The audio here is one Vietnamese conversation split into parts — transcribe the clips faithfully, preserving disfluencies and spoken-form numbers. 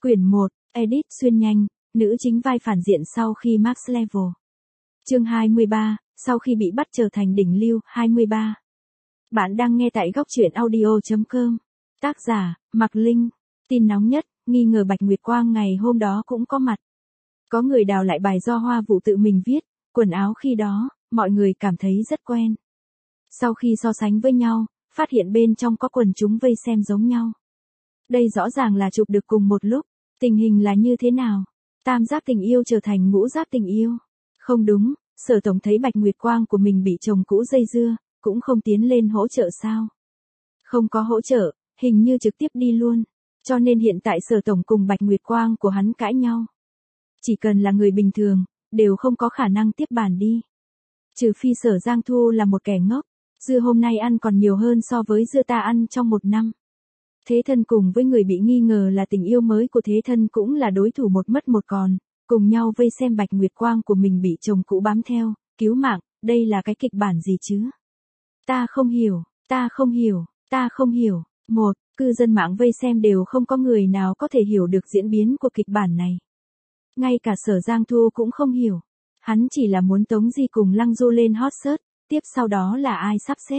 Quyển một, Edit xuyên nhanh, nữ chính vai phản diện sau khi Max Level. Chương hai mươi ba, sau khi bị bắt trở thành đỉnh lưu, hai mươi ba. Bạn đang nghe tại góc truyện audio chấm com. Tác giả, Mạc Linh. Tin nóng nhất, nghi ngờ Bạch Nguyệt Quang ngày hôm đó cũng có mặt. Có người đào lại bài do Hoa Vũ tự mình viết, quần áo khi đó, mọi người cảm thấy rất quen. Sau khi so sánh với nhau, phát hiện bên trong có quần chúng vây xem giống nhau. Đây rõ ràng là chụp được cùng một lúc, tình hình là như thế nào? Tam giác tình yêu trở thành ngũ giác tình yêu. Không đúng, Sở Tổng thấy Bạch Nguyệt Quang của mình bị chồng cũ dây dưa, cũng không tiến lên hỗ trợ sao? Không có hỗ trợ, hình như trực tiếp đi luôn. Cho nên hiện tại Sở Tổng cùng Bạch Nguyệt Quang của hắn cãi nhau. Chỉ cần là người bình thường, đều không có khả năng tiếp bàn đi. Trừ phi Sở Giang Thu là một kẻ ngốc, dưa hôm nay ăn còn nhiều hơn so với dưa ta ăn trong một năm. Thế Thân cùng với người bị nghi ngờ là tình yêu mới của Thế Thân cũng là đối thủ một mất một còn, cùng nhau vây xem Bạch Nguyệt Quang của mình bị chồng cũ bám theo, cứu mạng, đây là cái kịch bản gì chứ? Ta không hiểu, ta không hiểu, ta không hiểu. Một, cư dân mạng vây xem đều không có người nào có thể hiểu được diễn biến của kịch bản này. Ngay cả Sở Giang Thu cũng không hiểu. Hắn chỉ là muốn Tống Di cùng Lăng Du lên hot search, tiếp sau đó là ai sắp xếp.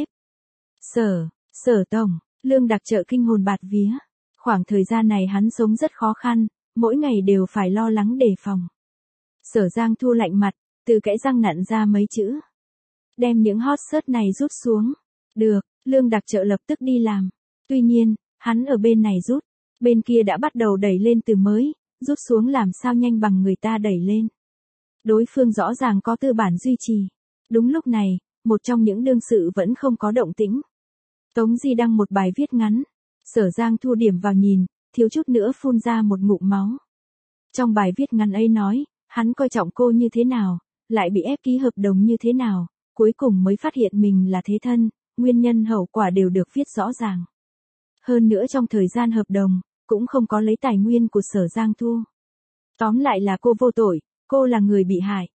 Sở, Sở Tổng, Lương Đặc Trợ kinh hồn bạt vía. Khoảng thời gian này hắn sống rất khó khăn, mỗi ngày đều phải lo lắng đề phòng. Sở Giang Thu lạnh mặt, từ kẽ răng nặn ra mấy chữ. Đem những hot search này rút xuống. Được, Lương Đặc Trợ lập tức đi làm. Tuy nhiên, hắn ở bên này rút, bên kia đã bắt đầu đẩy lên từ mới, rút xuống làm sao nhanh bằng người ta đẩy lên. Đối phương rõ ràng có tư bản duy trì. Đúng lúc này, một trong những đương sự vẫn không có động tĩnh. Tống Di đăng một bài viết ngắn. Sở Giang Thu điểm vào nhìn, thiếu chút nữa phun ra một ngụm máu. Trong bài viết ngắn ấy nói, hắn coi trọng cô như thế nào, lại bị ép ký hợp đồng như thế nào, cuối cùng mới phát hiện mình là Thế Thân, nguyên nhân hậu quả đều được viết rõ ràng. Hơn nữa trong thời gian hợp đồng, cũng không có lấy tài nguyên của Sở Giang Thu. Tóm lại là cô vô tội, cô là người bị hại.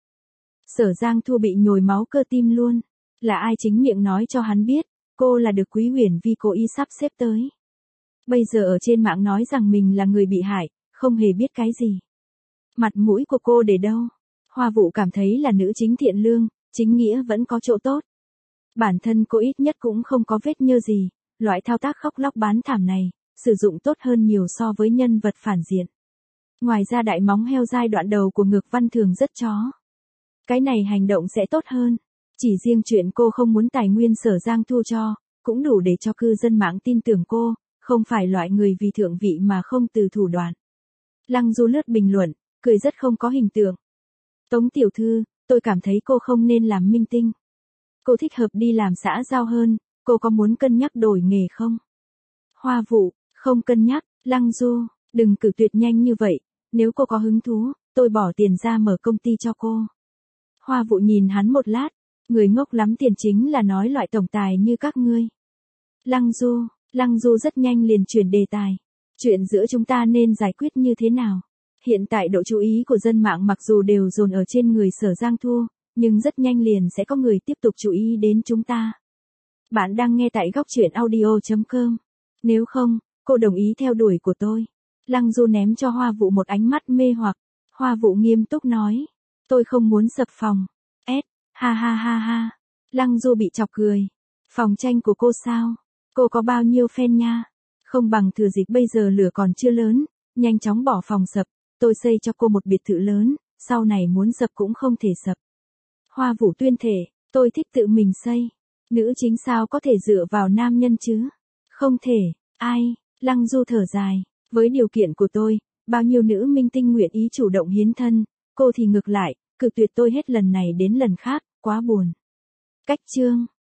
Sở Giang Thu bị nhồi máu cơ tim luôn. Là ai chính miệng nói cho hắn biết, cô là được Quý Huyền Vi cố ý sắp xếp tới. Bây giờ ở trên mạng nói rằng mình là người bị hại, không hề biết cái gì. Mặt mũi của cô để đâu? Hoa Vũ cảm thấy là nữ chính thiện lương, chính nghĩa vẫn có chỗ tốt. Bản thân cô ít nhất cũng không có vết nhơ gì, loại thao tác khóc lóc bán thảm này, sử dụng tốt hơn nhiều so với nhân vật phản diện. Ngoài ra đại móng heo giai đoạn đầu của Ngược Văn Thường rất chó. Cái này hành động sẽ tốt hơn. Chỉ riêng chuyện cô không muốn tài nguyên Sở Giang Thu cho, cũng đủ để cho cư dân mạng tin tưởng cô, không phải loại người vì thượng vị mà không từ thủ đoạn. Lăng Du lướt bình luận, cười rất không có hình tượng. Tống tiểu thư, tôi cảm thấy cô không nên làm minh tinh. Cô thích hợp đi làm xã giao hơn, cô có muốn cân nhắc đổi nghề không? Hoa Vũ, không cân nhắc. Lăng Du, đừng cử tuyệt nhanh như vậy, nếu cô có hứng thú, tôi bỏ tiền ra mở công ty cho cô. Hoa Vũ nhìn hắn một lát, người ngốc lắm tiền chính là nói loại tổng tài như các ngươi. Lăng Du, Lăng Du rất nhanh liền chuyển đề tài. Chuyện giữa chúng ta nên giải quyết như thế nào? Hiện tại độ chú ý của dân mạng mặc dù đều dồn ở trên người Sở Giang Thu, nhưng rất nhanh liền sẽ có người tiếp tục chú ý đến chúng ta. Bạn đang nghe tại góc truyện audio chấm com. Nếu không, cô đồng ý theo đuổi của tôi. Lăng Du ném cho Hoa Vũ một ánh mắt mê hoặc. Hoa Vũ nghiêm túc nói. Tôi không muốn sập phòng. S, ha ha ha ha. Lăng Du bị chọc cười. Phòng tranh của cô sao? Cô có bao nhiêu fan nha? Không bằng thừa dịp bây giờ lửa còn chưa lớn, nhanh chóng bỏ phòng sập. Tôi xây cho cô một biệt thự lớn, sau này muốn sập cũng không thể sập. Hoa Vũ tuyên thể, tôi thích tự mình xây. Nữ chính sao có thể dựa vào nam nhân chứ? Không thể, ai? Lăng Du thở dài, với điều kiện của tôi, bao nhiêu nữ minh tinh nguyện ý chủ động hiến thân, cô thì ngược lại, cự tuyệt tôi hết lần này đến lần khác, quá buồn. Cách chương